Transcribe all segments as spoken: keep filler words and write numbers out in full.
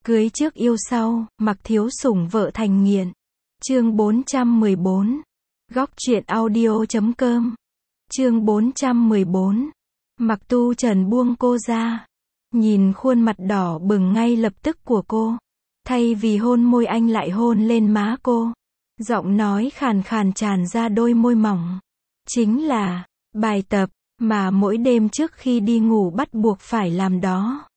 Cưới trước yêu sau, mặc thiếu sủng vợ thành nghiện. Chương bốn trăm mười bốn. Góc truyện audio.com. Chương bốn trăm mười bốn. Mặc Tu Trần buông cô ra. Nhìn khuôn mặt đỏ bừng ngay lập tức của cô. Thay vì hôn môi anh lại hôn lên má cô. Giọng nói khàn khàn tràn ra đôi môi mỏng. Chính là bài tập mà mỗi đêm trước khi đi ngủ bắt buộc phải làm đó.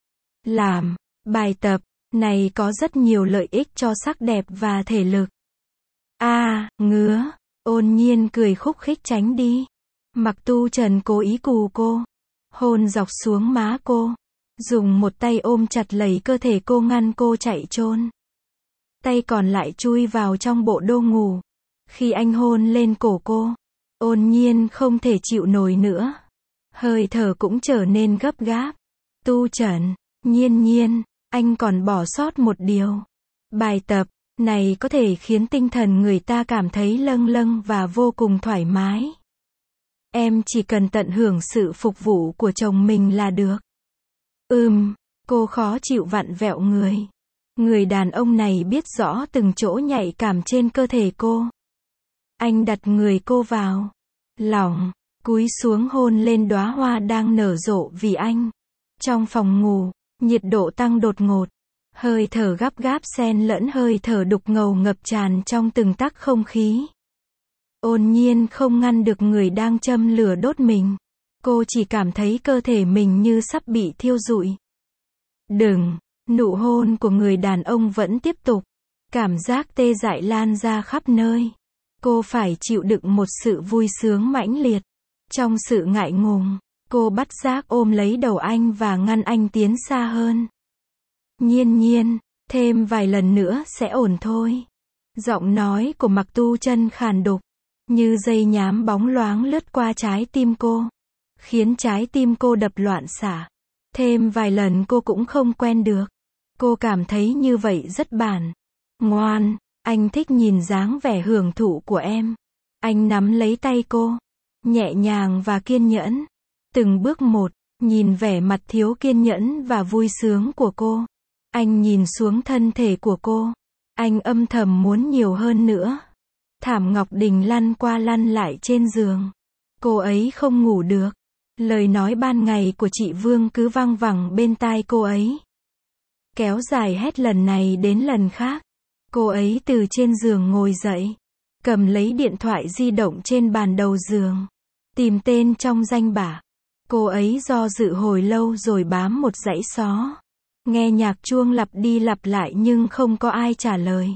Làm bài tập này có rất nhiều lợi ích cho sắc đẹp và thể lực. A, à, ngứa. Ôn Nhiên cười khúc khích tránh đi. Mặc Tu Trần cố ý cù cô, hôn dọc xuống má cô, dùng một tay ôm chặt lấy cơ thể cô ngăn cô chạy trốn. Tay còn lại chui vào trong bộ đồ ngủ. Khi anh hôn lên cổ cô, Ôn Nhiên không thể chịu nổi nữa. Hơi thở cũng trở nên gấp gáp. Tu Trần, Nhiên Nhiên, anh còn bỏ sót một điều. Bài tập này có thể khiến tinh thần người ta cảm thấy lâng lâng và vô cùng thoải mái. Em chỉ cần tận hưởng sự phục vụ của chồng mình là được. Ừm, cô khó chịu vặn vẹo người. Người đàn ông này biết rõ từng chỗ nhạy cảm trên cơ thể cô. Anh đặt người cô vào lòng, cúi xuống hôn lên đóa hoa đang nở rộ vì anh. Trong phòng ngủ, nhiệt độ tăng đột ngột. Hơi thở gấp gáp xen lẫn hơi thở đục ngầu ngập tràn trong từng tắc không khí. Ôn Nhiên không ngăn được người đang châm lửa đốt mình. Cô chỉ cảm thấy cơ thể mình như sắp bị thiêu rụi. Đừng, nụ hôn của người đàn ông vẫn tiếp tục. Cảm giác tê dại lan ra khắp nơi. Cô phải chịu đựng một sự vui sướng mãnh liệt. Trong sự ngại ngùng, cô bắt giác ôm lấy đầu anh và ngăn anh tiến xa hơn. Nhiên Nhiên, thêm vài lần nữa sẽ ổn thôi. Giọng nói của Mặc Tu Trần khàn đục, như dây nhám bóng loáng lướt qua trái tim cô, khiến trái tim cô đập loạn xạ. Thêm vài lần cô cũng không quen được. Cô cảm thấy như vậy rất bản. Ngoan, anh thích nhìn dáng vẻ hưởng thụ của em. Anh nắm lấy tay cô, nhẹ nhàng và kiên nhẫn. Từng bước một, nhìn vẻ mặt thiếu kiên nhẫn và vui sướng của cô. Anh nhìn xuống thân thể của cô. Anh âm thầm muốn nhiều hơn nữa. Thảm Ngọc Đình lăn qua lăn lại trên giường. Cô ấy không ngủ được. Lời nói ban ngày của chị Vương cứ văng vẳng bên tai cô ấy. Kéo dài hết lần này đến lần khác. Cô ấy từ trên giường ngồi dậy, cầm lấy điện thoại di động trên bàn đầu giường, tìm tên trong danh bạ. Cô ấy do dự hồi lâu rồi bám một dãy xó. Nghe nhạc chuông lặp đi lặp lại nhưng không có ai trả lời.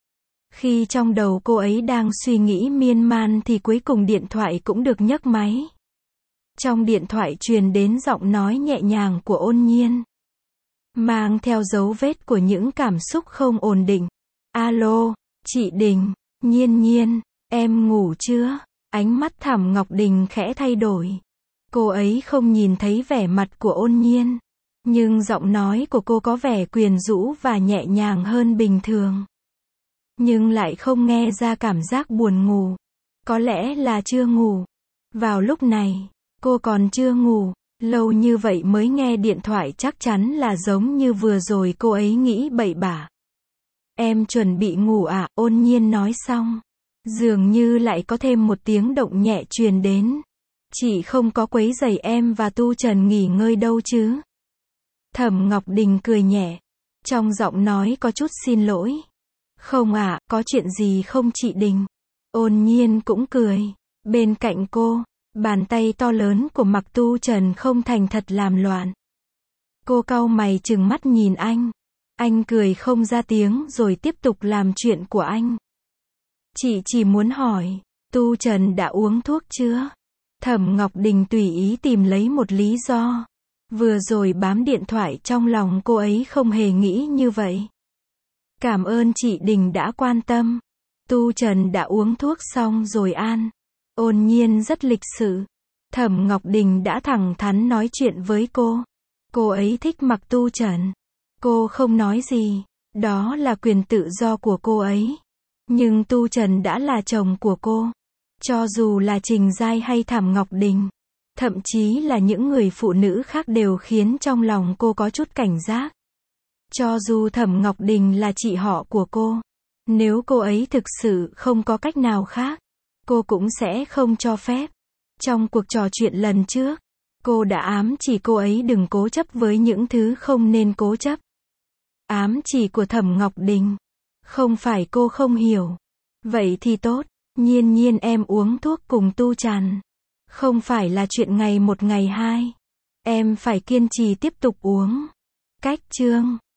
Khi trong đầu cô ấy đang suy nghĩ miên man thì cuối cùng điện thoại cũng được nhấc máy. Trong điện thoại truyền đến giọng nói nhẹ nhàng của Ôn Nhiên, mang theo dấu vết của những cảm xúc không ổn định. Alo, chị Đình, Nhiên Nhiên, em ngủ chưa? Ánh mắt Thảm Ngọc Đình khẽ thay đổi. Cô ấy không nhìn thấy vẻ mặt của Ôn Nhiên, nhưng giọng nói của cô có vẻ quyến rũ và nhẹ nhàng hơn bình thường. Nhưng lại không nghe ra cảm giác buồn ngủ. Có lẽ là chưa ngủ. Vào lúc này, cô còn chưa ngủ. Lâu như vậy mới nghe điện thoại chắc chắn là giống như vừa rồi cô ấy nghĩ bậy bạ. Em chuẩn bị ngủ à? Ôn Nhiên nói xong, dường như lại có thêm một tiếng động nhẹ truyền đến. Chị không có quấy rầy em và Tu Trần nghỉ ngơi đâu chứ? Thẩm Ngọc Đình cười nhẹ, trong giọng nói có chút xin lỗi. Không ạ, à, có chuyện gì không chị Đình? Ôn Nhiên cũng cười. Bên cạnh cô, bàn tay to lớn của Mặc Tu Trần không thành thật làm loạn. Cô cau mày trừng mắt nhìn anh. Anh cười không ra tiếng rồi tiếp tục làm chuyện của anh. Chị chỉ muốn hỏi, Tu Trần đã uống thuốc chưa? Thẩm Ngọc Đình tùy ý tìm lấy một lý do. Vừa rồi bám điện thoại trong lòng cô ấy không hề nghĩ như vậy. Cảm ơn chị Đình đã quan tâm. Tu Trần đã uống thuốc xong rồi an. Ôn Nhiên rất lịch sự. Thẩm Ngọc Đình đã thẳng thắn nói chuyện với cô. Cô ấy thích Mặc Tu Trần. Cô không nói gì. Đó là quyền tự do của cô ấy. Nhưng Tu Trần đã là chồng của cô. Cho dù là Trình Giai hay Thảm Ngọc Đình, thậm chí là những người phụ nữ khác đều khiến trong lòng cô có chút cảnh giác. Cho dù Thẩm Ngọc Đình là chị họ của cô, nếu cô ấy thực sự không có cách nào khác, cô cũng sẽ không cho phép. Trong cuộc trò chuyện lần trước, cô đã ám chỉ cô ấy đừng cố chấp với những thứ không nên cố chấp. Ám chỉ của Thẩm Ngọc Đình. Không phải cô không hiểu. Vậy thì tốt, Nhiên Nhiên em uống thuốc cùng Tu Trần. Không phải là chuyện ngày một ngày hai. Em phải kiên trì tiếp tục uống. Cách chương